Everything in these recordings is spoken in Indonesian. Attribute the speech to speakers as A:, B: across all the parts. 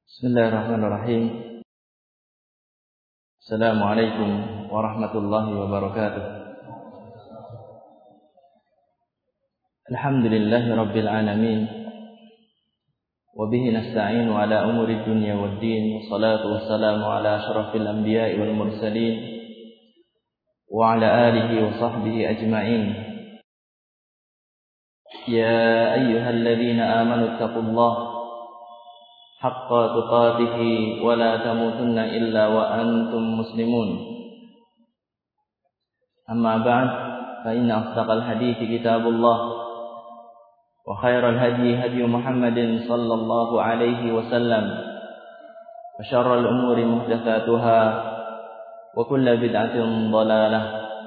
A: Bismillahirrahmanirrahim. Assalamualaikum warahmatullahi wabarakatuh. Alhamdulillahi rabbil alamin. Wa bihi nasta'inu ala umuri dunya waddin. Wassalatu wassalamu ala asyrafil anbiya'i wal mursalin wa ala alihi wa sahbihi ajma'in. Ya ayyuhalladzina amanu taqullaha haqqa tuqatih wa la tamutunna illa wa antum muslimun. Amma ba'd, fa inna asdaqal hadithi kitabullah wa khairal hadi hadi Muhammadin sallallahu alaihi wasallam wa syarral umuri muhdatsatuha wa kullu bid'atin dhalalah.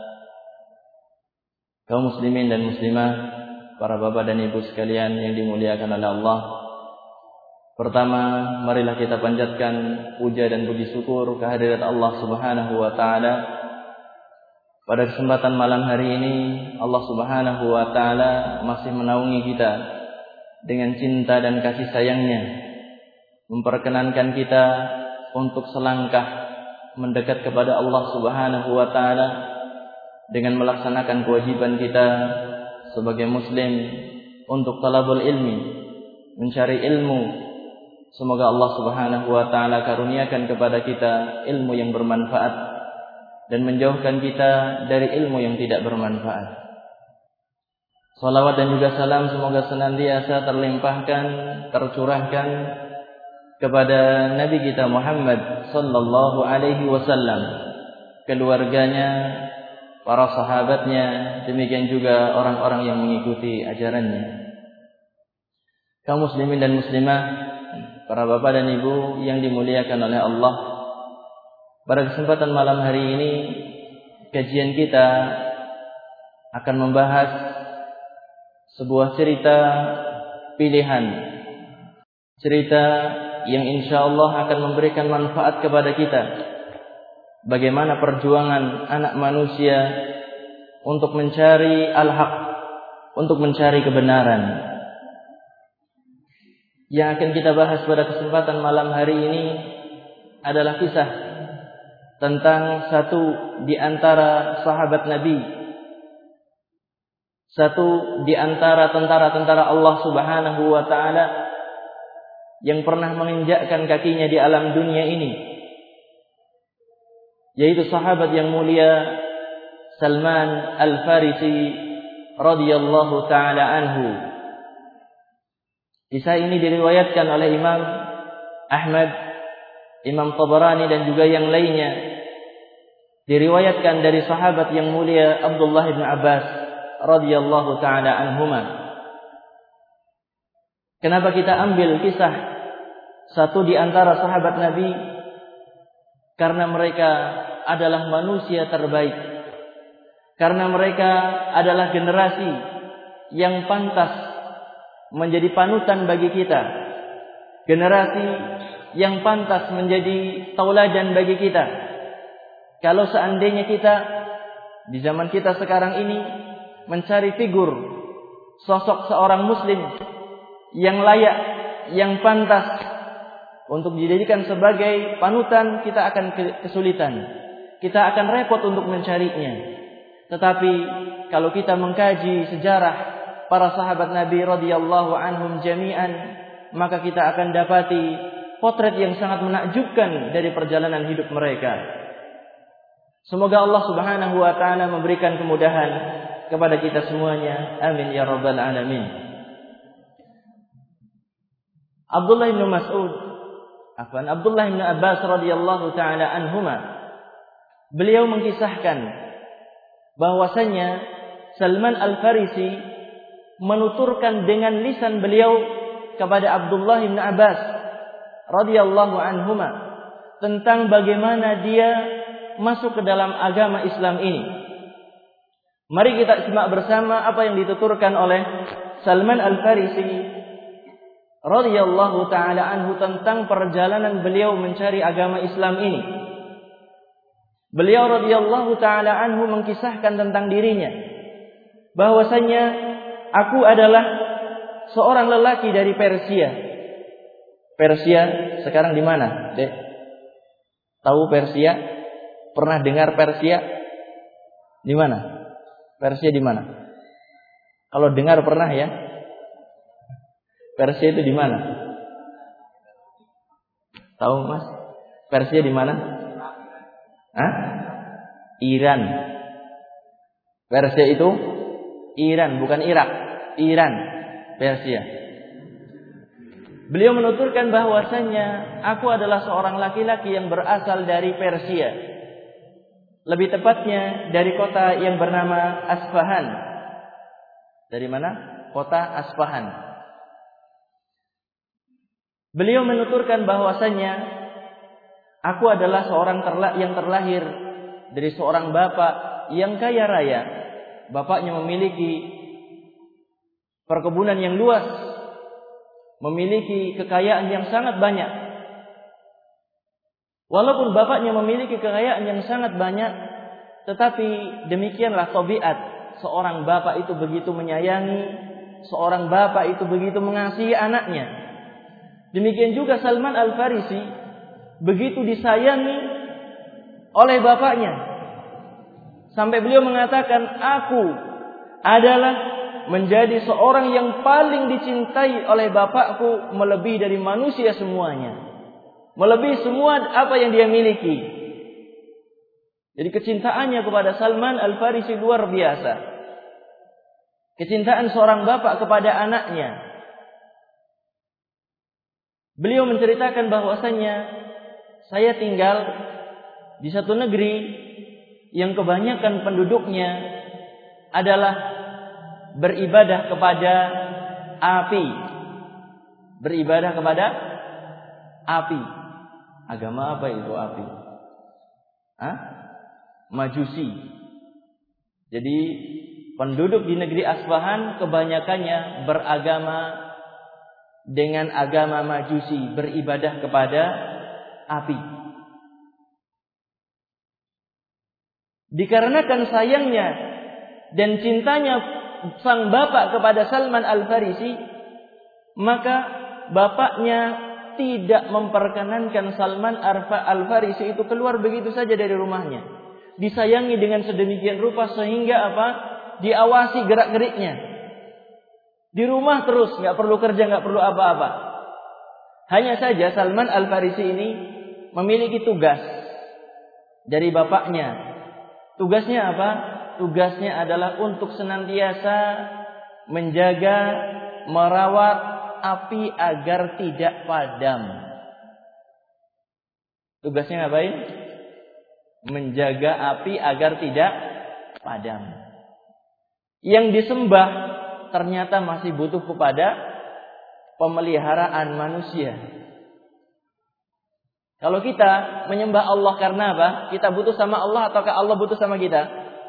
A: Kaum muslimin dan muslimah, para bapak dan ibu sekalian yang dimuliakan oleh Allah, pertama, marilah kita panjatkan puja dan puji syukur kehadirat Allah Subhanahu wa taala. Pada kesempatan malam hari ini, Allah Subhanahu wa taala masih menaungi kita dengan cinta dan kasih sayang-Nya, memperkenankan kita untuk selangkah mendekat kepada Allah Subhanahu wa taala dengan melaksanakan kewajiban kita sebagai muslim untuk talabul ilmi, mencari ilmu. Semoga Allah Subhanahu wa taala karuniakan kepada kita ilmu yang bermanfaat dan menjauhkan kita dari ilmu yang tidak bermanfaat. Salawat dan juga salam semoga senantiasa terlimpahkan, tercurahkan kepada Nabi kita Muhammad sallallahu alaihi wasallam, keluarganya, para sahabatnya, demikian juga orang-orang yang mengikuti ajarannya. Kaum muslimin dan muslimah, para bapak dan ibu yang dimuliakan oleh Allah, pada kesempatan malam hari ini kajian kita akan membahas sebuah cerita pilihan, cerita yang insyaallah akan memberikan manfaat kepada kita. Bagaimana perjuangan anak manusia untuk mencari al-haq, untuk mencari kebenaran. Yang akan kita bahas pada kesempatan malam hari ini adalah kisah tentang satu di antara sahabat Nabi, satu di antara tentara-tentara Allah Subhanahu wa taala yang pernah menginjakkan kakinya di alam dunia ini, yaitu sahabat yang mulia Salman Al-Farisi radhiyallahu taala anhu. Kisah ini diriwayatkan oleh Imam Ahmad, Imam Tabarani dan juga yang lainnya. Diriwayatkan dari sahabat yang mulia Abdullah bin Abbas radhiyallahu taala anhuma. Kenapa kita ambil kisah satu di antara sahabat Nabi? Karena mereka adalah manusia terbaik. Karena mereka adalah generasi yang pantas menjadi panutan bagi kita, generasi yang pantas menjadi tauladan bagi kita. Kalau seandainya kita di zaman kita sekarang ini mencari figur sosok seorang muslim yang layak, yang pantas untuk dijadikan sebagai panutan, kita akan kesulitan, kita akan repot untuk mencarinya. Tetapi kalau kita mengkaji sejarah para sahabat Nabi radhiyallahu anhum jami'an, maka kita akan dapati potret yang sangat menakjubkan dari perjalanan hidup mereka. Semoga Allah Subhanahu wa taala memberikan kemudahan kepada kita semuanya. Amin ya rabbal alamin. Abdullah bin Abbas radhiyallahu taala anhuma, beliau mengkisahkan bahwasanya Salman Al-Farisi menuturkan dengan lisan beliau kepada Abdullah bin Abbas radhiyallahu anhuma tentang bagaimana dia masuk ke dalam agama Islam ini. Mari kita simak bersama apa yang dituturkan oleh Salman Al-Farisi radhiyallahu taala anhu tentang perjalanan beliau mencari agama Islam ini. Beliau radhiyallahu taala anhu mengkisahkan tentang dirinya bahwasanya aku adalah seorang lelaki dari Persia. Persia sekarang di mana, Dek? Tahu Persia? Pernah dengar Persia? Di mana? Persia di mana? Kalau dengar pernah ya. Persia itu di mana? Tahu Mas? Persia di mana? Hah? Iran. Persia itu Iran, bukan Irak. Iran, Persia. Beliau menuturkan bahwasannya aku adalah seorang laki-laki yang berasal dari Persia. Lebih tepatnya dari kota yang bernama Asfahan. Dari mana? Kota Asfahan. Beliau menuturkan bahwasannya aku adalah seorang yang terlahir dari seorang bapak yang kaya raya. Bapaknya memiliki perkebunan yang luas, memiliki kekayaan yang sangat banyak. Walaupun bapaknya memiliki kekayaan yang sangat banyak, tetapi demikianlah tabiat seorang bapak itu begitu menyayangi, seorang bapak itu begitu mengasihi anaknya. Demikian juga Salman Al-Farisi begitu disayangi oleh bapaknya. Sampai beliau mengatakan, aku adalah menjadi seorang yang paling dicintai oleh bapakku melebihi dari manusia semuanya. Melebihi semua apa yang dia miliki. Jadi kecintaannya kepada Salman Al-Farisi luar biasa. Kecintaan seorang bapak kepada anaknya. Beliau menceritakan bahwasannya saya tinggal di satu negeri yang kebanyakan penduduknya adalah beribadah kepada api. Beribadah kepada api. Agama apa itu api? Majusi. Jadi penduduk di negeri Asfahan kebanyakannya beragama dengan agama Majusi, beribadah kepada api. Dikarenakan sayangnya dan cintanya sang bapak kepada Salman Al-Farisi, maka bapaknya tidak memperkenankan Salman Al-Farisi itu keluar begitu saja dari rumahnya. Disayangi dengan sedemikian rupa sehingga diawasi gerak-geriknya. Di rumah terus, nggak perlu kerja, nggak perlu apa-apa. Hanya saja Salman Al-Farisi ini memiliki tugas dari bapaknya. Tugasnya apa? Tugasnya adalah untuk senantiasa menjaga, merawat api agar tidak padam. Tugasnya ngapain? Menjaga api agar tidak padam. Yang disembah ternyata masih butuh kepada pemeliharaan manusia. Kalau kita menyembah Allah karena apa? Kita butuh sama Allah ataukah Allah butuh sama kita?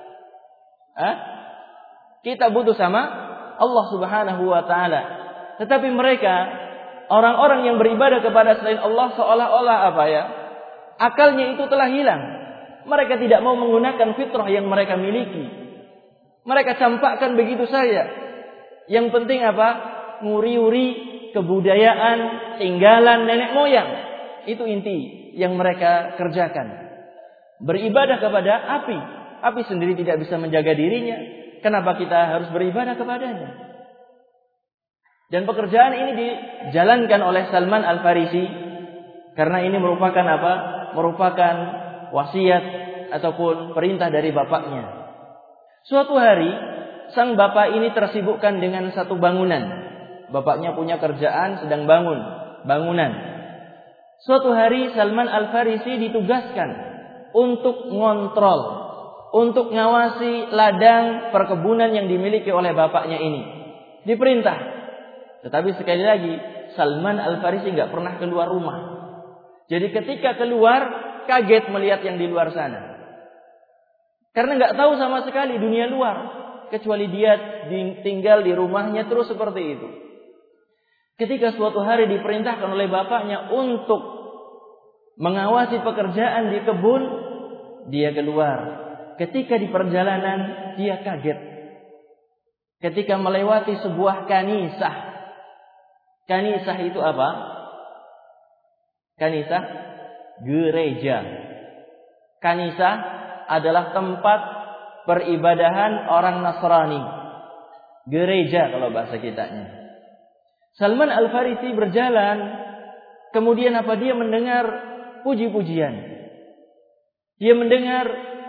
A: Kita butuh sama Allah Subhanahu wa taala. Tetapi mereka, orang-orang yang beribadah kepada selain Allah seolah-olah akalnya itu telah hilang. Mereka tidak mau menggunakan fitrah yang mereka miliki. Mereka campakkan begitu saja. Yang penting nguri-uri kebudayaan tinggalan nenek moyang. Itu inti yang mereka kerjakan. Beribadah kepada api. Api sendiri tidak bisa menjaga dirinya. Kenapa kita harus beribadah kepadanya? Dan pekerjaan ini dijalankan oleh Salman Al-Farisi. Karena ini merupakan Merupakan wasiat ataupun perintah dari bapaknya. Suatu hari, sang bapak ini tersibukkan dengan satu bangunan. Bapaknya punya kerjaan, sedang bangun bangunan. Suatu hari Salman Al-Farisi ditugaskan untuk ngontrol, untuk ngawasi ladang perkebunan yang dimiliki oleh bapaknya ini. Diperintah. Tetapi sekali lagi, Salman Al-Farisi nggak pernah keluar rumah. Jadi ketika keluar, kaget melihat yang di luar sana. Karena nggak tahu sama sekali dunia luar, kecuali dia tinggal di rumahnya terus seperti itu. Ketika suatu hari diperintahkan oleh bapaknya untuk mengawasi pekerjaan di kebun, dia keluar. Ketika di perjalanan, dia kaget. Ketika melewati sebuah kanisah. Kanisah itu apa? Kanisah gereja. Kanisah adalah tempat peribadahan orang Nasrani. Gereja kalau bahasa kitanya. Salman Al-Farisi berjalan, kemudian dia mendengar puji-pujian. Dia mendengar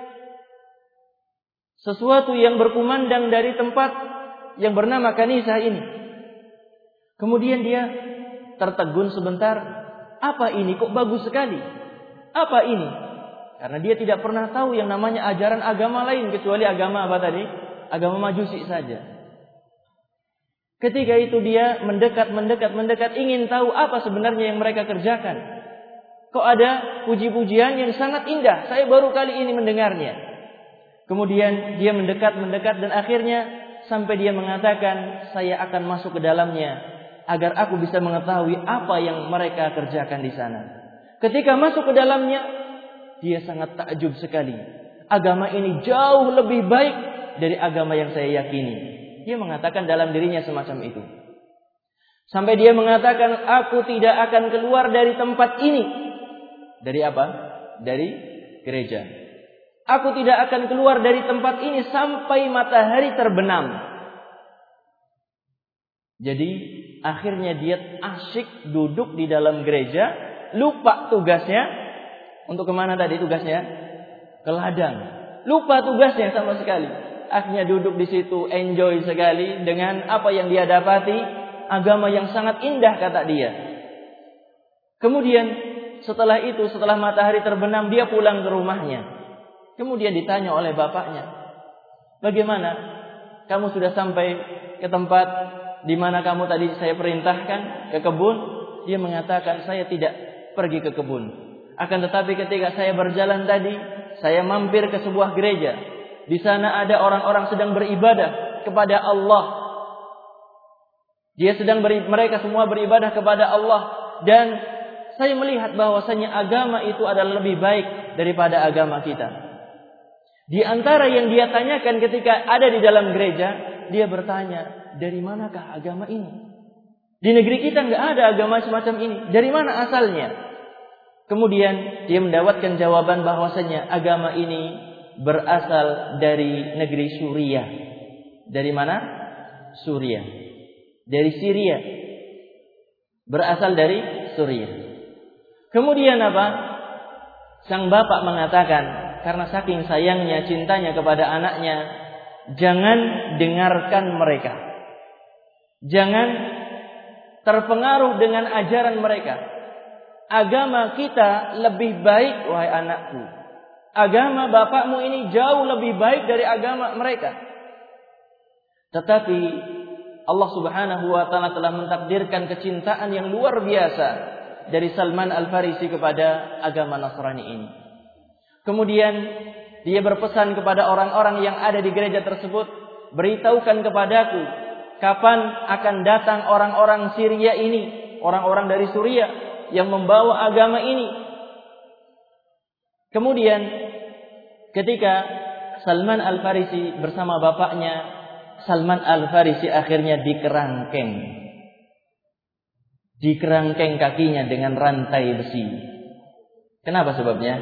A: sesuatu yang berkumandang dari tempat yang bernama kanisah ini. Kemudian dia tertegun sebentar. Apa ini? Kok bagus sekali? Apa ini? Karena dia tidak pernah tahu yang namanya ajaran agama lain kecuali agama apa tadi? Agama Majusi saja. Ketika itu dia mendekat, ingin tahu apa sebenarnya yang mereka kerjakan. Kok ada puji-pujian yang sangat indah? Saya baru kali ini mendengarnya. Kemudian dia mendekat dan akhirnya sampai dia mengatakan, saya akan masuk ke dalamnya agar aku bisa mengetahui apa yang mereka kerjakan di sana. Ketika masuk ke dalamnya, dia sangat takjub sekali. Agama ini jauh lebih baik dari agama yang saya yakini. Dia mengatakan dalam dirinya semacam itu. Sampai dia mengatakan, aku tidak akan keluar dari tempat ini. Dari apa? Dari gereja. Aku tidak akan keluar dari tempat ini sampai matahari terbenam. Jadi akhirnya dia asyik duduk di dalam gereja, lupa tugasnya. Untuk kemana tadi tugasnya? Ke ladang. Lupa tugasnya sama sekali. Akhirnya duduk di situ, enjoy sekali dengan apa yang dia dapati, agama yang sangat indah kata dia. Kemudian setelah matahari terbenam, dia pulang ke rumahnya. Kemudian ditanya oleh bapaknya, bagaimana? Kamu sudah sampai ke tempat di mana kamu tadi saya perintahkan, ke kebun? Dia mengatakan, saya tidak pergi ke kebun. Akan tetapi ketika saya berjalan tadi, saya mampir ke sebuah gereja. Di sana ada orang-orang sedang beribadah kepada Allah. Mereka semua beribadah kepada Allah. Dan saya melihat bahwasanya agama itu adalah lebih baik daripada agama kita. Di antara yang dia tanyakan ketika ada di dalam gereja, dia bertanya, dari manakah agama ini? Di negeri kita nggak ada agama semacam ini. Dari mana asalnya? Kemudian dia mendapatkan jawaban bahwasanya agama ini berasal dari negeri Suriah. Dari mana? Suriah. Dari Syria. Berasal dari Suriah. Kemudian apa? Sang bapak mengatakan, karena saking sayangnya, cintanya kepada anaknya, jangan dengarkan mereka. Jangan terpengaruh dengan ajaran mereka. Agama kita lebih baik, wahai anakku. Agama bapakmu ini jauh lebih baik dari agama mereka. Tetapi Allah Subhanahu wa taala telah mentakdirkan kecintaan yang luar biasa dari Salman Al-Farisi kepada agama Nasrani ini. Kemudian dia berpesan kepada orang-orang yang ada di gereja tersebut, beritahukan kepadaku kapan akan datang orang-orang Syria ini, orang-orang dari Suriah yang membawa agama ini. Kemudian ketika Salman Al-Farisi bersama bapaknya, Salman Al-Farisi akhirnya dikerangkeng. Dikerangkeng kakinya dengan rantai besi. Kenapa sebabnya?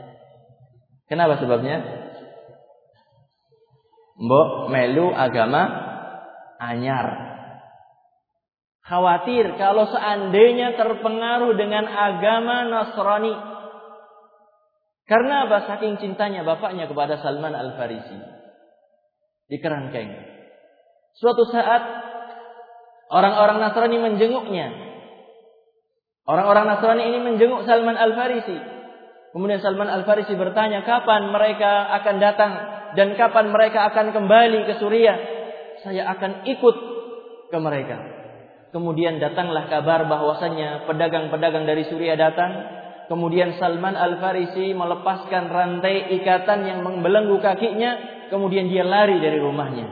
A: Mbok melu agama anyar. Khawatir kalau seandainya terpengaruh dengan agama Nasrani. Karena apa? Saking cintanya bapaknya kepada Salman Al-Farisi. Dikerangkeng. Suatu saat orang-orang Nasrani menjenguknya. Orang-orang Nasrani ini menjenguk Salman Al-Farisi. Kemudian Salman Al-Farisi bertanya, kapan mereka akan datang dan kapan mereka akan kembali ke Suriah? Saya akan ikut ke mereka. Kemudian datanglah kabar bahwasanya pedagang-pedagang dari Suriah datang. Kemudian Salman Al-Farisi melepaskan rantai ikatan yang membelenggu kakinya. Kemudian dia lari dari rumahnya.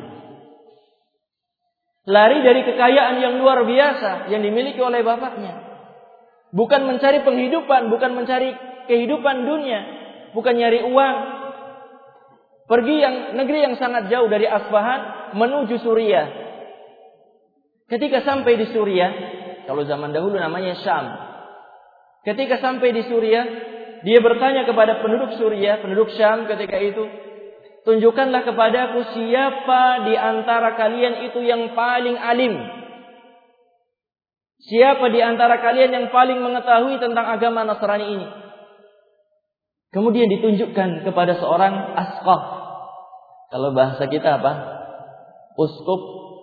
A: Lari dari kekayaan yang luar biasa yang dimiliki oleh bapaknya. Bukan mencari penghidupan, bukan mencari kehidupan dunia, bukan nyari uang. Pergi negeri yang sangat jauh dari Asfahan menuju Suriah. Ketika sampai di Suriah, kalau zaman dahulu namanya Syam. Ketika sampai di Suriah, dia bertanya kepada penduduk Suriah, penduduk Syam ketika itu, tunjukkanlah kepadaku siapa di antara kalian itu yang paling alim. Siapa di antara kalian yang paling mengetahui tentang agama Nasrani ini? Kemudian ditunjukkan kepada seorang asqaf. Kalau bahasa kita apa? Uskup.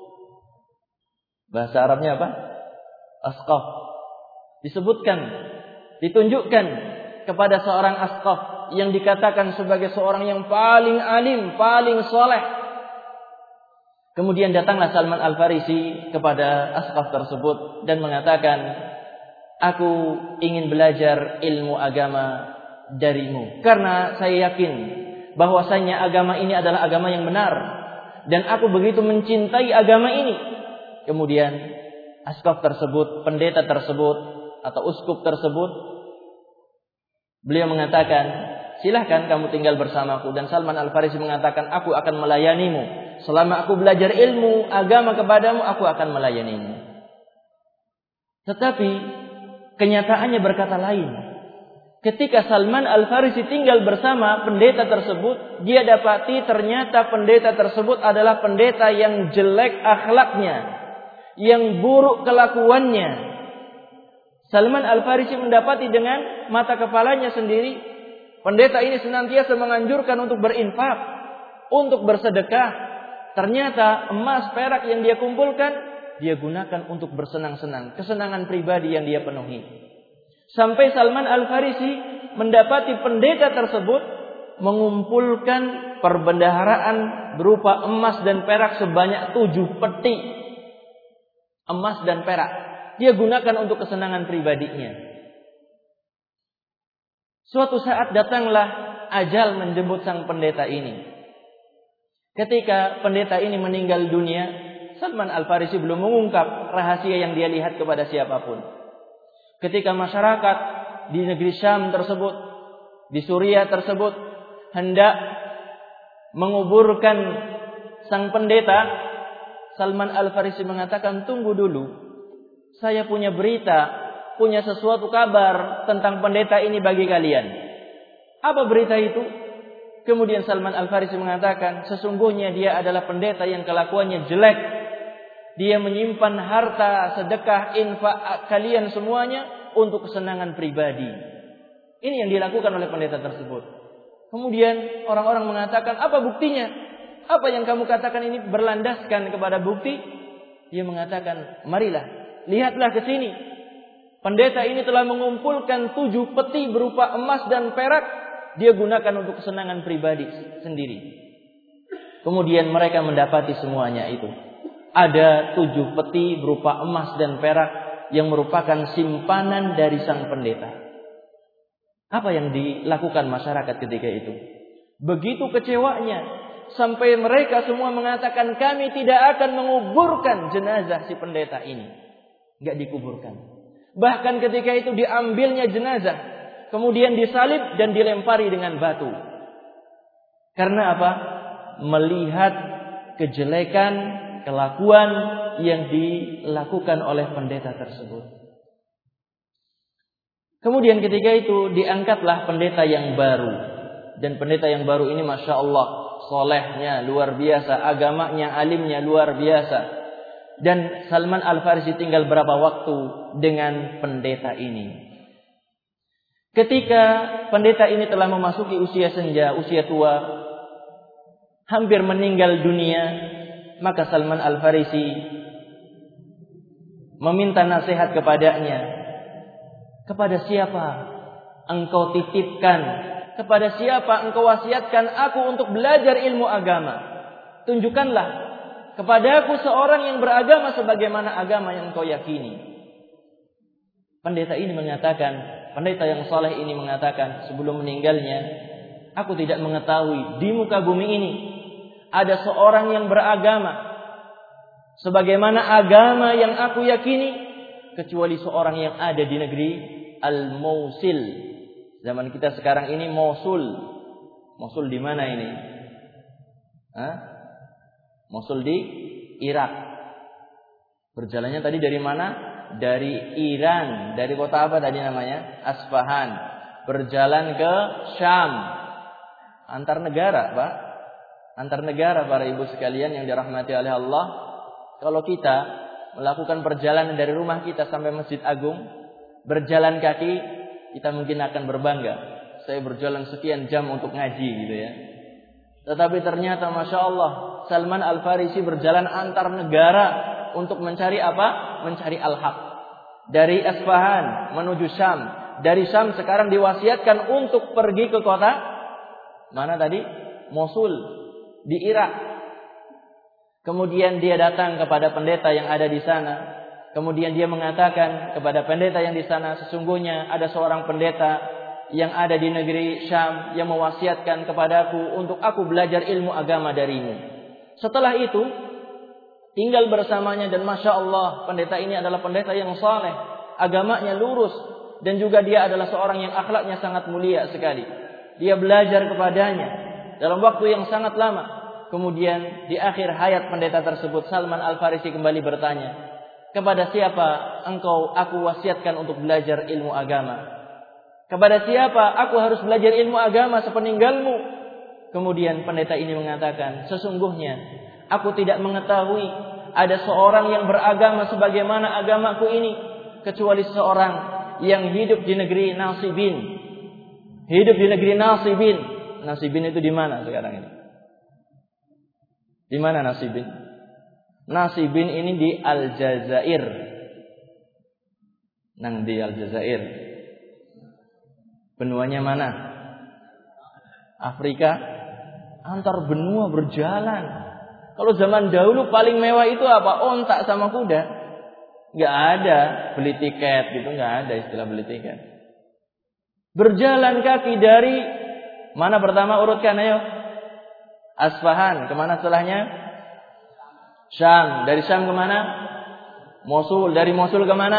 A: Bahasa Arabnya apa? Asqaf. Disebutkan, ditunjukkan kepada seorang asqaf yang dikatakan sebagai seorang yang paling alim, paling soleh. Kemudian datanglah Salman Al-Farisi kepada asqaf tersebut dan mengatakan, aku ingin belajar ilmu agama darimu, karena saya yakin bahwasanya agama ini adalah agama yang benar dan aku begitu mencintai agama ini. Kemudian asqaf tersebut, pendeta tersebut atau uskup tersebut, beliau mengatakan, silahkan kamu tinggal bersamaku. Dan Salman Al-Farisi mengatakan, aku akan melayanimu. Selama aku belajar ilmu agama kepadamu, aku akan melayanimu. Tetapi kenyataannya berkata lain. Ketika Salman Al-Farisi tinggal bersama pendeta tersebut, dia dapati ternyata pendeta tersebut adalah pendeta yang jelek akhlaknya, yang buruk kelakuannya. Salman Al-Farisi mendapati dengan mata kepalanya sendiri, pendeta ini senantiasa menganjurkan untuk berinfak, untuk bersedekah. Ternyata emas perak yang dia kumpulkan, dia gunakan untuk bersenang-senang, kesenangan pribadi yang dia penuhi. Sampai Salman Al-Farisi mendapati pendeta tersebut mengumpulkan perbendaharaan berupa emas dan perak sebanyak 7 peti. Emas dan perak. Dia gunakan untuk kesenangan pribadinya. Suatu saat datanglah ajal menjemput sang pendeta ini. Ketika pendeta ini meninggal dunia, Salman Al-Farisi belum mengungkap rahasia yang dia lihat kepada siapapun. Ketika masyarakat di negeri Syam tersebut, di Suriah tersebut, hendak menguburkan sang pendeta, Salman Al-Farisi mengatakan, tunggu dulu. Saya punya berita, punya sesuatu kabar tentang pendeta ini bagi kalian. Apa berita itu? Kemudian Salman Al-Farisi mengatakan, sesungguhnya dia adalah pendeta yang kelakuannya jelek. Dia menyimpan harta, sedekah, infak kalian semuanya untuk kesenangan pribadi. Ini yang dilakukan oleh pendeta tersebut. Kemudian orang-orang mengatakan, apa buktinya? Apa yang kamu katakan ini berlandaskan kepada bukti? Dia mengatakan, marilah, lihatlah ke sini. Pendeta ini telah mengumpulkan 7 peti berupa emas dan perak. Dia gunakan untuk kesenangan pribadi sendiri. Kemudian mereka mendapati semuanya itu. Ada 7 peti berupa emas dan perak yang merupakan simpanan dari sang pendeta. Apa yang dilakukan masyarakat ketika itu? Begitu kecewanya, sampai mereka semua mengatakan, kami tidak akan menguburkan jenazah si pendeta ini. Enggak dikuburkan. Bahkan ketika itu diambilnya jenazah, kemudian disalib dan dilempari dengan batu. Karena apa? Melihat kejelekan, kelakuan yang dilakukan oleh pendeta tersebut. Kemudian ketika itu diangkatlah pendeta yang baru. Dan pendeta yang baru ini Masya Allah, solehnya luar biasa, agamanya, alimnya luar biasa. Dan Salman Al-Farisi tinggal berapa waktu dengan pendeta ini. Ketika pendeta ini telah memasuki usia senja, usia tua, hampir meninggal dunia, maka Salman Al-Farisi meminta nasihat kepadanya. Kepada siapa engkau titipkan? Kepada siapa engkau wasiatkan aku untuk belajar ilmu agama? Tunjukkanlah kepadaku seorang yang beragama sebagaimana agama yang engkau yakini. Pendeta ini mengatakan, pendeta yang saleh ini mengatakan sebelum meninggalnya, aku tidak mengetahui di muka bumi ini ada seorang yang beragama sebagaimana agama yang aku yakini, kecuali seorang yang ada di negeri Al-Mausil. Zaman kita sekarang ini Mosul. Mosul di mana ini? Mosul di Irak. Berjalannya tadi dari mana? dari Iran, dari kota apa tadi namanya? Asfahan, berjalan ke Syam. Antar negara, Pak. Antar negara para ibu sekalian yang dirahmati oleh Allah. Kalau kita melakukan perjalanan dari rumah kita sampai Masjid Agung, berjalan kaki, kita mungkin akan berbangga. Saya berjalan sekian jam untuk ngaji gitu ya. Tetapi ternyata Masya Allah, Salman Al-Farisi berjalan antar negara untuk mencari apa? Mencari Al-Haq. Dari Asfahan menuju Syam. Dari Syam sekarang diwasiatkan untuk pergi ke kota mana tadi? Mosul di Irak. Kemudian dia datang kepada pendeta yang ada di sana. Kemudian dia mengatakan kepada pendeta yang di sana, sesungguhnya ada seorang pendeta yang ada di negeri Syam yang mewasiatkan kepadaku untuk aku belajar ilmu agama darimu. Setelah itu tinggal bersamanya dan Masya Allah, pendeta ini adalah pendeta yang saleh, agamanya lurus, dan juga dia adalah seorang yang akhlaknya sangat mulia sekali. Dia belajar kepadanya dalam waktu yang sangat lama. Kemudian di akhir hayat pendeta tersebut, Salman Al-Farisi kembali bertanya, kepada siapa aku wasiatkan untuk belajar ilmu agama? Kepada siapa aku harus belajar ilmu agama sepeninggalmu? Kemudian pendeta ini mengatakan, sesungguhnya aku tidak mengetahui ada seorang yang beragama sebagaimana agamaku ini, kecuali seorang yang hidup di negeri Nasibin. Hidup di negeri Nasibin. Nasibin itu di mana sekarang ini? Di mana Nasibin? Nasibin ini di Aljazair. Nang di Aljazair. Benuanya mana? Afrika. Antar benua berjalan. Kalau zaman dahulu paling mewah itu apa? Ontak sama kuda. Gak ada beli tiket gitu, gak ada istilah beli tiket. Berjalan kaki dari mana pertama urutkan ayo? Asfahan. Kemana setelahnya? Syam. Dari Syam kemana? Mosul. Dari Mosul kemana?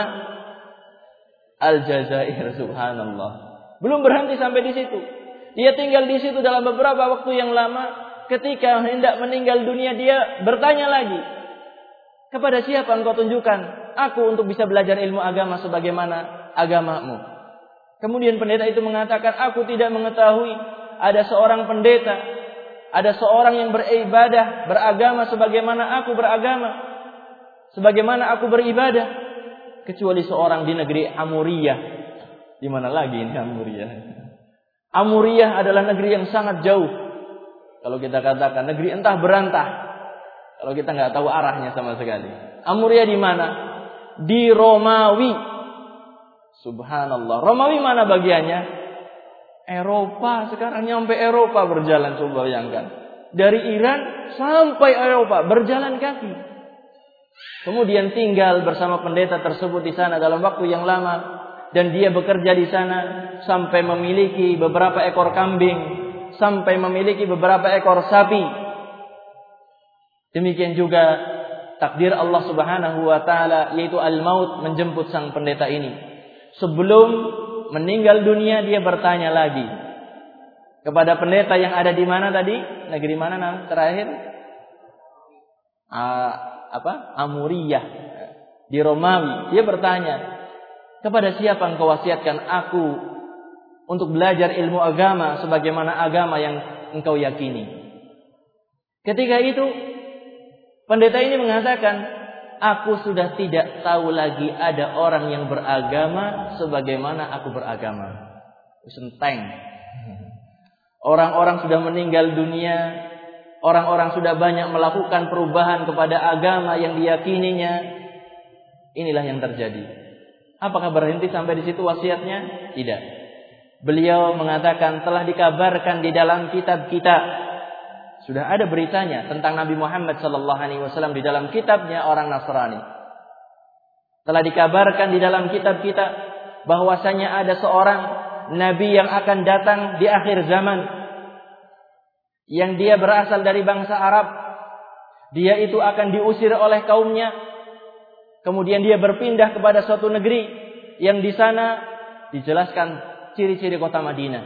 A: Aljazair. Subhanallah. Belum berhenti sampai di situ. Dia tinggal di situ dalam beberapa waktu yang lama. Ketika hendak meninggal dunia, dia bertanya lagi, kepada siapa engkau tunjukkan aku untuk bisa belajar ilmu agama sebagaimana agamamu? Kemudian pendeta itu mengatakan, aku tidak mengetahui ada seorang pendeta, ada seorang yang beribadah, beragama sebagaimana aku beragama, sebagaimana aku beribadah, kecuali seorang di negeri Amuriyah. Di mana lagi ini Amuriyah? Amuriyah adalah negeri yang sangat jauh. Kalau kita katakan negeri entah berantah, kalau kita nggak tahu arahnya sama sekali. Amuriyah di mana? Di Romawi. Subhanallah. Romawi mana bagiannya? Eropa. Sekarang nyampe Eropa berjalan, coba bayangkan. Dari Iran sampai Eropa berjalan kaki. Kemudian tinggal bersama pendeta tersebut di sana dalam waktu yang lama, dan dia bekerja di sana sampai memiliki beberapa ekor kambing, sampai memiliki beberapa ekor sapi. Demikian juga takdir Allah Subhanahu wa taala, yaitu al-maut, menjemput sang pendeta ini. Sebelum meninggal dunia, dia bertanya lagi kepada pendeta yang ada di mana tadi? Negeri mana terakhir? Amuriyah. Di Romawi. Dia bertanya, kepada siapa engkau wasiatkan aku untuk belajar ilmu agama sebagaimana agama yang engkau yakini? Ketika itu pendeta ini mengatakan, aku sudah tidak tahu lagi ada orang yang beragama sebagaimana aku beragama. Senteng. Orang-orang sudah meninggal dunia, orang-orang sudah banyak melakukan perubahan kepada agama yang diyakininya. Inilah yang terjadi. Apakah berhenti sampai di situ wasiatnya? Tidak. Beliau mengatakan, telah dikabarkan di dalam kitab kita, sudah ada beritanya tentang Nabi Muhammad SAW di dalam kitabnya orang Nasrani. Telah dikabarkan di dalam kitab kita bahwasanya ada seorang Nabi yang akan datang di akhir zaman, yang dia berasal dari bangsa Arab. Dia itu akan diusir oleh kaumnya. Kemudian dia berpindah kepada suatu negeri yang di sana dijelaskan ciri-ciri kota Madinah.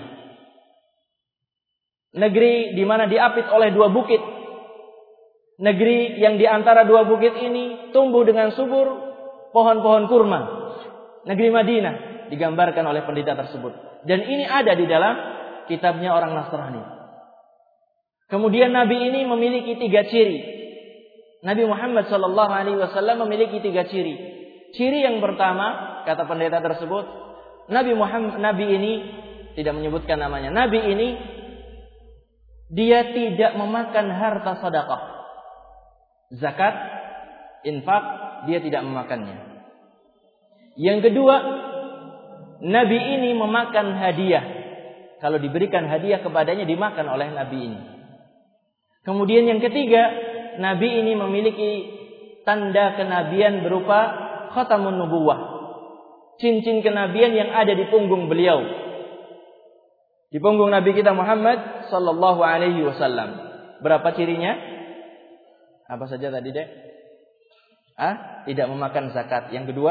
A: Negeri di mana diapit oleh dua bukit. Negeri yang di antara dua bukit ini tumbuh dengan subur pohon-pohon kurma. Negeri Madinah digambarkan oleh pendeta tersebut. Dan ini ada di dalam kitabnya orang Nasrani. Kemudian Nabi ini memiliki 3 ciri. Nabi Muhammad SAW memiliki 3 ciri. Ciri yang pertama, kata pendeta tersebut, Nabi ini tidak menyebutkan namanya. Nabi ini dia tidak memakan harta sedekah. Zakat, infak, dia tidak memakannya. Yang kedua, Nabi ini memakan hadiah. Kalau diberikan hadiah kepadanya, dimakan oleh Nabi ini. Kemudian yang ketiga, Nabi ini memiliki tanda kenabian berupa khatamun nubuwah. Cincin kenabian yang ada di punggung beliau. Di punggung Nabi kita Muhammad sallallahu alaihi wasallam. Berapa cirinya? Apa saja tadi, Dek? Tidak memakan zakat. Yang kedua,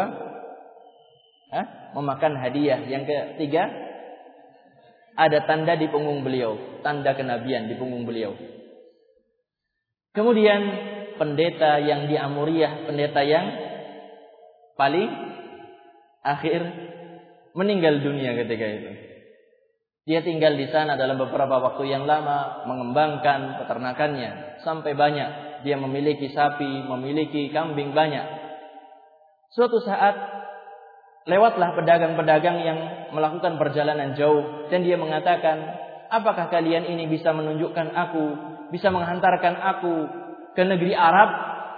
A: memakan hadiah. Yang ketiga, ada tanda di punggung beliau, tanda kenabian di punggung beliau. Kemudian pendeta yang di Amuriyah, pendeta yang paling akhir, meninggal dunia ketika itu. Dia tinggal di sana dalam beberapa waktu yang lama, mengembangkan peternakannya sampai banyak. Dia memiliki sapi, memiliki kambing banyak. Suatu saat lewatlah pedagang-pedagang yang melakukan perjalanan jauh, dan dia mengatakan, apakah kalian ini bisa menunjukkan aku, bisa menghantarkan aku ke negeri Arab?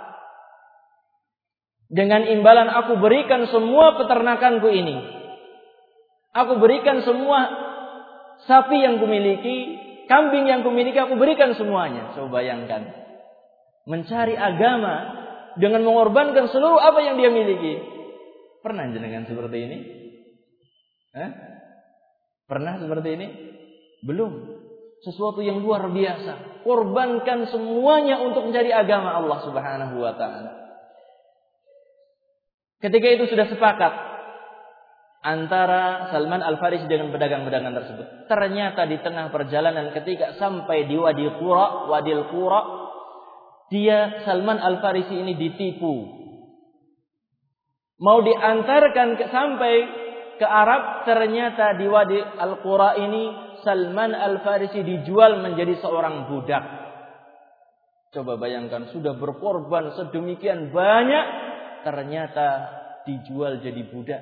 A: Dengan imbalan aku berikan semua peternakanku ini. Aku berikan semua sapi yang kumiliki, kambing yang kumiliki, aku berikan semuanya. Coba bayangkan, mencari agama dengan mengorbankan seluruh apa yang dia miliki. Pernah jenengan seperti ini? Pernah seperti ini? Belum. Sesuatu yang luar biasa. Korbankan semuanya untuk mencari agama Allah Subhanahu wa ta'ala. Ketika itu sudah sepakat antara Salman Al-Farisi dengan pedagang-pedagang tersebut. Ternyata di tengah perjalanan ketika sampai di Wadil Qura, dia Salman Al-Farisi ini ditipu. Mau diantarkan sampai ke Arab, ternyata di Wadi Al-Qura ini Salman Al-Farisi dijual menjadi seorang budak. Coba bayangkan, sudah berkorban sedemikian banyak, ternyata dijual jadi budak.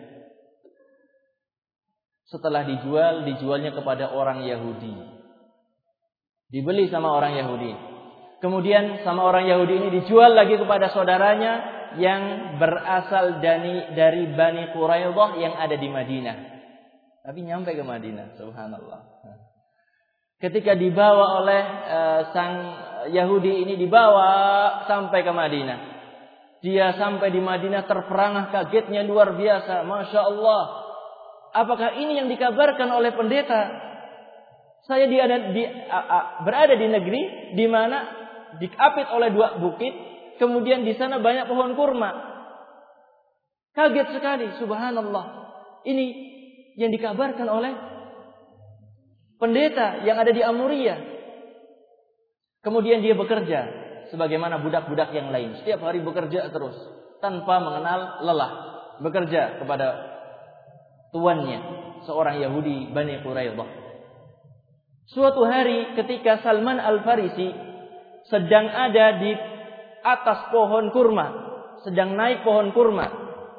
A: Setelah dijualnya kepada orang Yahudi. Dibeli sama orang Yahudi. Kemudian sama orang Yahudi ini dijual lagi kepada saudaranya yang berasal dari Bani Quraidah yang ada di Madinah. Tapi nyampe ke Madinah, subhanallah. Ketika dibawa oleh sang Yahudi ini, dibawa sampai ke Madinah. Dia sampai di Madinah terperangah, kagetnya luar biasa. Masya Allah. Apakah ini yang dikabarkan oleh pendeta? Saya berada di negeri di mana diapit oleh 2 bukit. Kemudian di sana banyak pohon kurma. Kaget sekali, subhanallah. Ini yang dikabarkan oleh pendeta yang ada di Amuriyah. Kemudian dia bekerja sebagaimana budak-budak yang lain. Setiap hari bekerja terus tanpa mengenal lelah. Bekerja kepada tuannya, seorang Yahudi Bani Quraidah. Suatu hari ketika Salman Al-Farisi sedang ada di atas pohon kurma, sedang naik pohon kurma,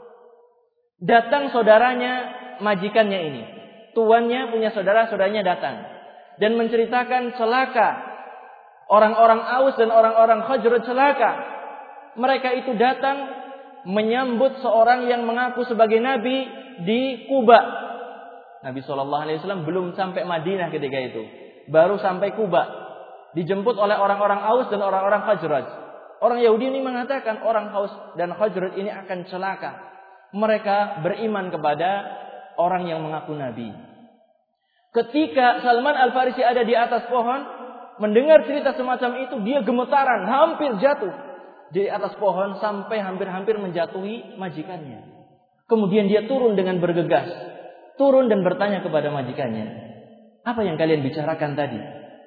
A: datang saudaranya, majikannya ini. Tuannya punya saudaranya datang dan menceritakan celaka orang-orang Aus dan orang-orang Khazraj celaka. Mereka itu datang menyambut seorang yang mengaku sebagai nabi di Kuba. Nabi SAW belum sampai Madinah ketika itu, baru sampai Kuba, dijemput oleh orang-orang Aus dan orang-orang Khazraj. Orang Yahudi ini mengatakan orang Aus dan Khazraj ini akan celaka. Mereka beriman kepada orang yang mengaku nabi. Ketika Salman Al-Farisi ada di atas pohon, mendengar cerita semacam itu, dia gemetaran, hampir jatuh di atas pohon sampai hampir-hampir menjatuhi majikannya. Kemudian dia turun dengan bergegas, turun dan bertanya kepada majikannya, apa yang kalian bicarakan tadi?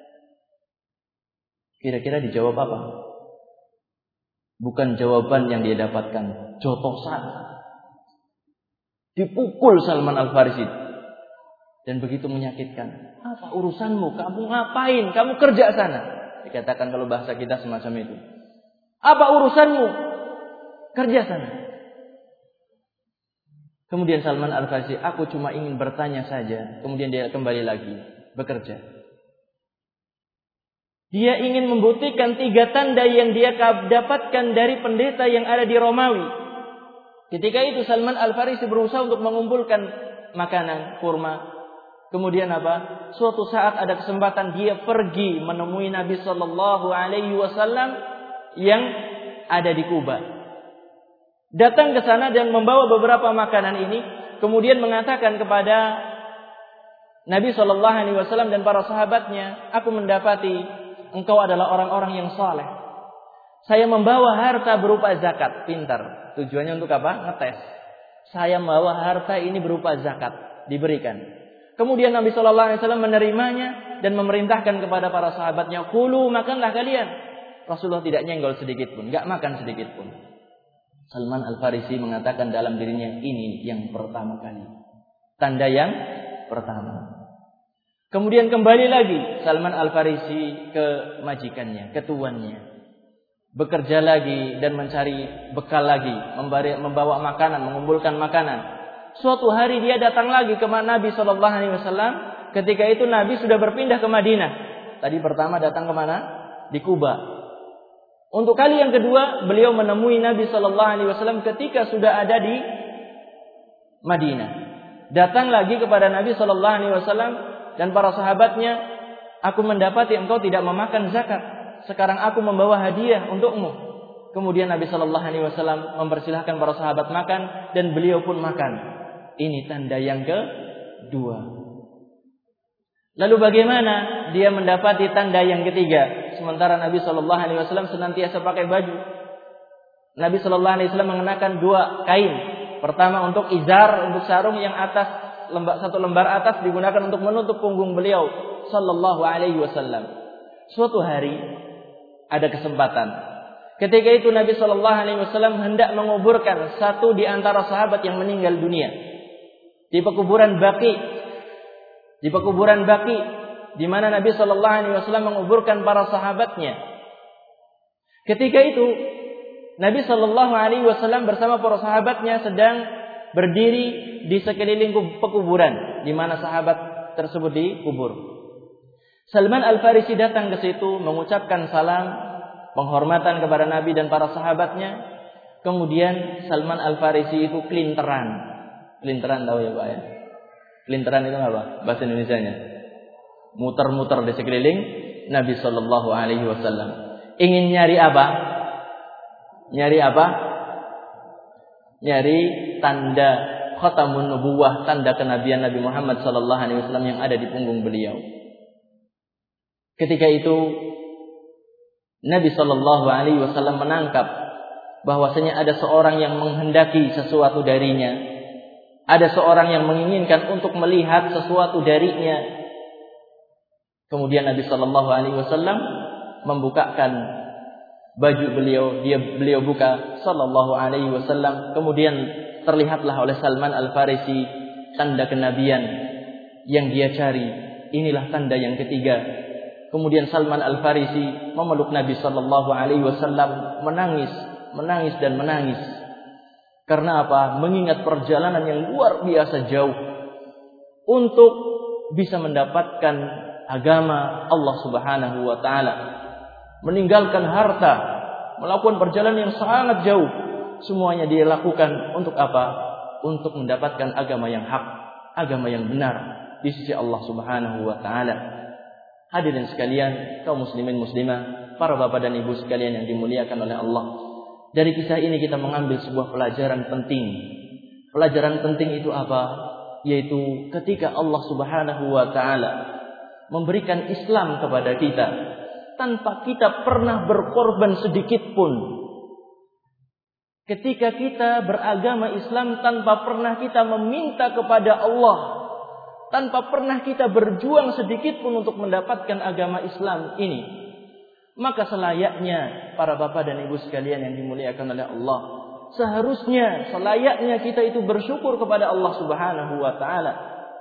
A: Kira-kira dijawab apa? Bukan jawaban yang dia dapatkan, jotosan. Dipukul Salman Al-Farisi. Dan begitu menyakitkan. Apa urusanmu? Kamu ngapain? Kamu kerja sana. Dikatakan kalau bahasa kita semacam itu. Apa urusanmu? Kerja sana. Kemudian Salman Al-Farisi, aku cuma ingin bertanya saja. Kemudian dia kembali lagi bekerja. Dia ingin membuktikan 3 tanda yang dia dapatkan dari pendeta yang ada di Romawi. Ketika itu Salman Al-Farisi berusaha untuk mengumpulkan makanan, kurma. Kemudian apa? Suatu saat ada kesempatan dia pergi menemui Nabi Sallallahu Alaihi Wasallam yang ada di Kuba. Datang ke sana dan membawa beberapa makanan ini, kemudian mengatakan kepada Nabi Sallallahu Alaihi Wasallam dan para sahabatnya, aku mendapati engkau adalah orang-orang yang saleh. Saya membawa harta berupa zakat. Pintar. Tujuannya untuk apa? Ngetes. Saya membawa harta ini berupa zakat. Diberikan. Kemudian Nabi Sallallahu Alaihi Wasallam menerimanya dan memerintahkan kepada para sahabatnya, kulu, makanlah kalian. Rasulullah tidak nyenggol sedikit pun, nggak makan sedikit pun. Salman Al-Farisi mengatakan dalam dirinya, ini yang pertama kali, tanda yang pertama. Kemudian kembali lagi Salman Al-Farisi ke majikannya, ke tuannya, bekerja lagi dan mencari bekal lagi, membawa makanan, mengumpulkan makanan. Suatu hari dia datang lagi ke Nabi Sallallahu Alaihi Wasallam. Ketika itu Nabi sudah berpindah ke Madinah. Tadi pertama datang ke mana? Di Kuba. Untuk kali yang kedua beliau menemui Nabi Sallallahu Alaihi Wasallam ketika sudah ada di Madinah. Datang lagi kepada Nabi Sallallahu Alaihi Wasallam dan para sahabatnya, aku mendapati engkau tidak memakan zakat. Sekarang aku membawa hadiah untukmu. Kemudian Nabi Sallallahu Alaihi Wasallam mempersilahkan para sahabat makan dan beliau pun makan. Ini tanda yang kedua. Lalu bagaimana dia mendapati tanda yang ketiga? Sementara Nabi Sallallahu Alaihi Wasallam senantiasa pakai baju. Nabi Sallallahu Alaihi Wasallam mengenakan 2 kain. Pertama untuk izar, untuk sarung yang atas, satu lembar atas digunakan untuk menutup punggung beliau Sallallahu Alaihi Wasallam. Suatu hari ada kesempatan. Ketika itu Nabi Sallallahu Alaihi Wasallam hendak menguburkan satu di antara sahabat yang meninggal dunia di pekuburan Baqi. Di pekuburan Baqi di mana Nabi Sallallahu Alaihi Wasallam menguburkan para sahabatnya. Ketika itu Nabi Sallallahu Alaihi Wasallam bersama para sahabatnya sedang berdiri di sekeliling pekuburan di mana sahabat tersebut dikubur. Salman Al-Farisi datang ke situ mengucapkan salam penghormatan kepada Nabi dan para sahabatnya. Kemudian Salman Al-Farisi itu kelinteran. Kelinteran tahu ya Pak ya? Kelinteran itu apa? Bahasa Indonesianya. Muter-muter di sekeliling Nabi Sallallahu Alaihi Wasallam. Ingin nyari apa? Nyari apa? Nyari tanda khatamun nubuwah, tanda kenabian Nabi Muhammad Sallallahu Alaihi Wasallam yang ada di punggung beliau. Ketika itu Nabi Sallallahu Alaihi Wasallam menangkap bahwasanya ada seorang yang menghendaki sesuatu darinya. Ada seorang yang menginginkan untuk melihat sesuatu darinya. Kemudian Nabi Sallallahu Alaihi Wasallam membukakan baju beliau buka Sallallahu Alaihi Wasallam. Kemudian terlihatlah oleh Salman Al-Farisi tanda kenabian yang dia cari. Inilah tanda yang ketiga. Kemudian Salman Al-Farisi memeluk Nabi Sallallahu Alaihi Wasallam, menangis dan menangis. Karena apa? Mengingat perjalanan yang luar biasa jauh untuk bisa mendapatkan agama Allah Subhanahu wa taala. Meninggalkan harta, melakukan perjalanan yang sangat jauh. Semuanya dia lakukan untuk apa? Untuk mendapatkan agama yang hak, agama yang benar di sisi Allah Subhanahu wa taala. Hadirin sekalian, kaum muslimin muslimah, para bapak dan ibu sekalian yang dimuliakan oleh Allah. Dari kisah ini kita mengambil sebuah pelajaran penting. Pelajaran penting itu apa? Yaitu ketika Allah Subhanahu wa taala memberikan Islam kepada kita tanpa kita pernah berkorban sedikit pun. Ketika kita beragama Islam tanpa pernah kita meminta kepada Allah, tanpa pernah kita berjuang sedikit pun untuk mendapatkan agama Islam ini, maka selayaknya para bapak dan ibu sekalian yang dimuliakan oleh Allah, Seharusnya, selayaknya kita itu bersyukur kepada Allah Subhanahu wa taala.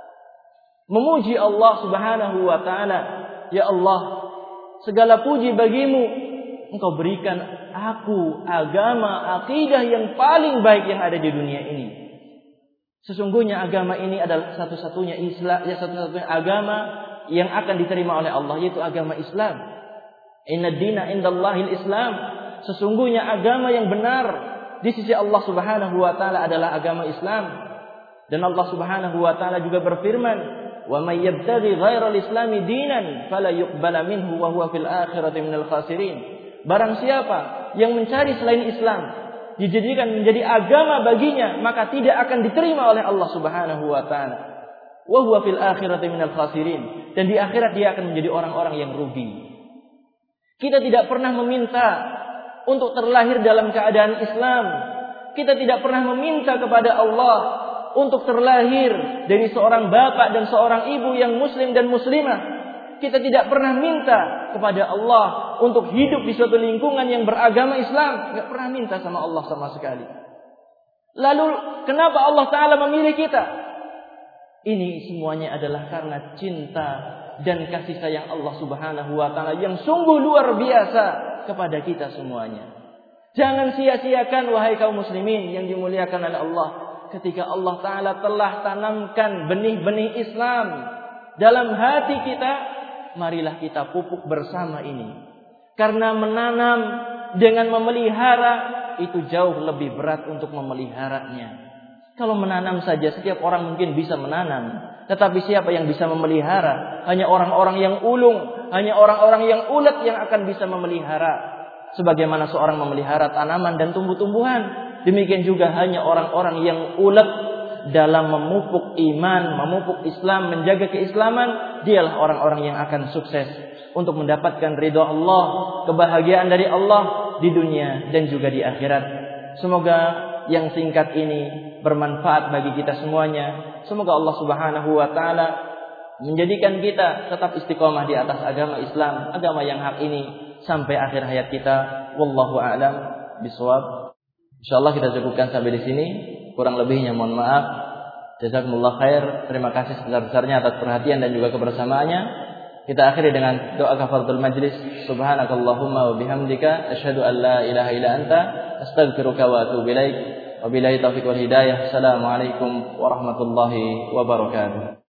A: Memuji Allah Subhanahu wa taala. Ya Allah, segala puji bagimu. Engkau berikan aku agama, akidah yang paling baik yang ada di dunia ini. Sesungguhnya agama ini adalah satu-satunya Islam, satu-satunya agama yang akan diterima oleh Allah, yaitu agama Islam. Inna dina indallahil Islam. Sesungguhnya agama yang benar di sisi Allah Subhanahu wa taala adalah agama Islam. Dan Allah Subhanahu wa taala juga berfirman, "Wa may yabtaghi ghairal islami dinan fala yuqbala minhu wa huwa fil akhirati minal khasirin." Barang siapa yang mencari selain Islam dijadikan menjadi agama baginya, maka tidak akan diterima oleh Allah Subhanahu wa taala. Wa huwa fil akhirati minal khasirin. Dan di akhirat dia akan menjadi orang-orang yang rugi. Kita tidak pernah meminta untuk terlahir dalam keadaan Islam. Kita tidak pernah meminta kepada Allah untuk terlahir dari seorang bapak dan seorang ibu yang muslim dan muslimah. Kita tidak pernah minta kepada Allah untuk hidup di suatu lingkungan yang beragama Islam. Tidak pernah minta sama Allah sama sekali. Lalu kenapa Allah Ta'ala memilih kita? Ini semuanya adalah karena cinta dan kasih sayang Allah Subhanahu wa taala yang sungguh luar biasa kepada kita semuanya. Jangan sia-siakan wahai kaum muslimin yang dimuliakan oleh Allah, ketika Allah Ta'ala telah tanamkan benih-benih Islam dalam hati kita, marilah kita pupuk bersama ini. Karena menanam dengan memelihara itu jauh lebih berat untuk memeliharanya. Kalau menanam saja setiap orang mungkin bisa menanam, tetapi siapa yang bisa memelihara? Hanya orang-orang yang ulung, hanya orang-orang yang ulet yang akan bisa memelihara. Sebagaimana seorang memelihara tanaman dan tumbuh-tumbuhan, demikian juga hanya orang-orang yang ulet dalam memupuk iman, memupuk Islam, menjaga keislaman, dialah orang-orang yang akan sukses untuk mendapatkan ridha Allah, kebahagiaan dari Allah di dunia dan juga di akhirat. Semoga yang singkat ini bermanfaat bagi kita semuanya. Semoga Allah Subhanahu wa taala menjadikan kita tetap istiqomah di atas agama Islam, agama yang hak ini sampai akhir hayat kita. Wallahu a'lam bishawab. Insyaallah kita cukupkan sampai di sini. Kurang lebihnya mohon maaf. Jazakumullah khair. Terima kasih sebesar-besarnya atas perhatian dan juga kebersamaannya. Kita akhiri dengan doa kafaratul majlis. Subhanakallahumma wa bihamdika asyhadu an la ilaha illa anta astaghfiruka wa atubu ilaik. Wabillahi taufiq wal hidayah. Assalamualaikum warahmatullahi wabarakatuh.